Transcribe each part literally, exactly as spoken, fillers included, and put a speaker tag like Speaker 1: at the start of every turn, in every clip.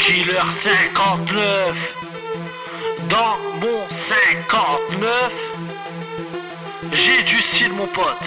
Speaker 1: Killer cinquante-neuf. Dans mon cinquante-neuf, j'ai du style mon pote.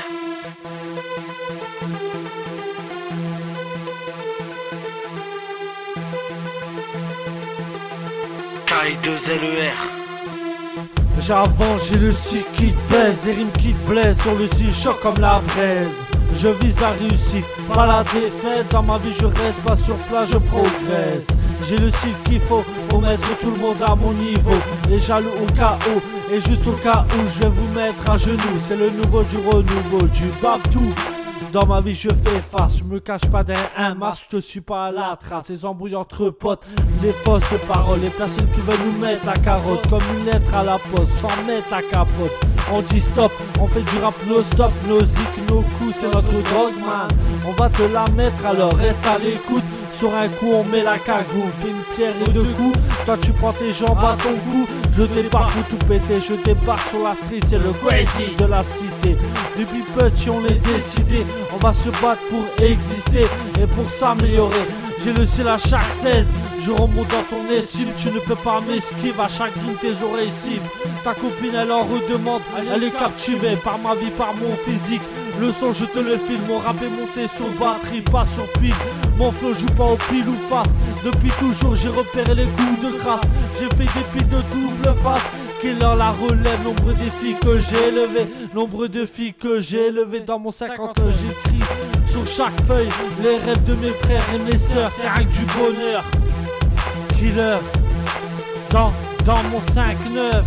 Speaker 1: K I deux L E R.
Speaker 2: J'avance, j'ai le style qui te baise, des rimes qui te blessent, sur le style choc comme la braise. Je vise la réussite, pas la défaite. Dans ma vie je reste pas sur place, je progresse. J'ai le style qu'il faut pour mettre tout le monde à mon niveau. Les jaloux au cas où, et juste au cas où je vais vous mettre à genoux. C'est le nouveau du renouveau, du Babtou. Dans ma vie je fais face, je me cache pas derrière un masque, je te suis pas à la trace. Les embrouilles entre potes, les fausses paroles, les personnes qui veulent nous mettre la carotte comme une lettre à la poste, sans mettre la capote. On dit stop, on fait du rap no stop, nos zik, nos coups, c'est notre drogue man. On va te la mettre alors reste à l'écoute. Sur un coup on met la cagoule, fais une pierre et deux coups. Toi tu prends tes jambes à ton cou. Je débarque pour tout péter, je débarque sur la street, c'est le crazy de la cité. Depuis petit on est décidé, on va se battre pour exister et pour s'améliorer. J'ai le ciel à chaque seize, je remonte dans ton estime. Tu ne peux pas m'esquiver, à chaque rime tes oreilles sifflent. Ta copine elle en redemande, elle est captivée par ma vie, par mon physique. Le son je te le file, mon rap est monté sur batterie, pas sur pile. Mon flow joue pas au pile ou face. Depuis toujours j'ai repéré les coups de crasse. J'ai fait des piles de double face. Killer la relève, nombre de filles que j'ai élevées. Nombre de filles que j'ai élevées. Dans mon cinquante j'écris sur chaque feuille les rêves de mes frères et mes sœurs. C'est rien que du bonheur. Killer dans, dans mon cinq neuf.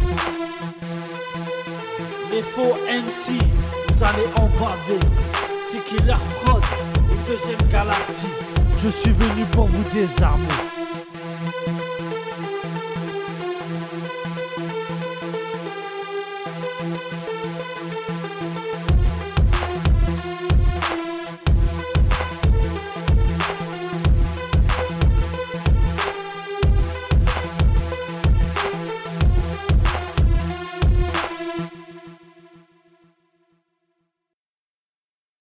Speaker 2: Les faux M C, vous allez en baver. C'est Killer Prod, une deuxième galaxie. Je suis venu pour vous désarmer.